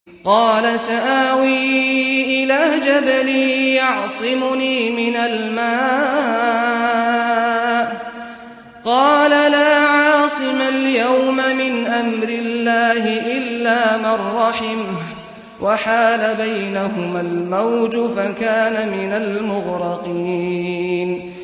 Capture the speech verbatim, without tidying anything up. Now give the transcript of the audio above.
قال سآوي إلى جبل يعصمني من الماء قال لا عاصم اليوم من أمر الله إلا من رحمه وحال بينهما الموج فكان من المغرقين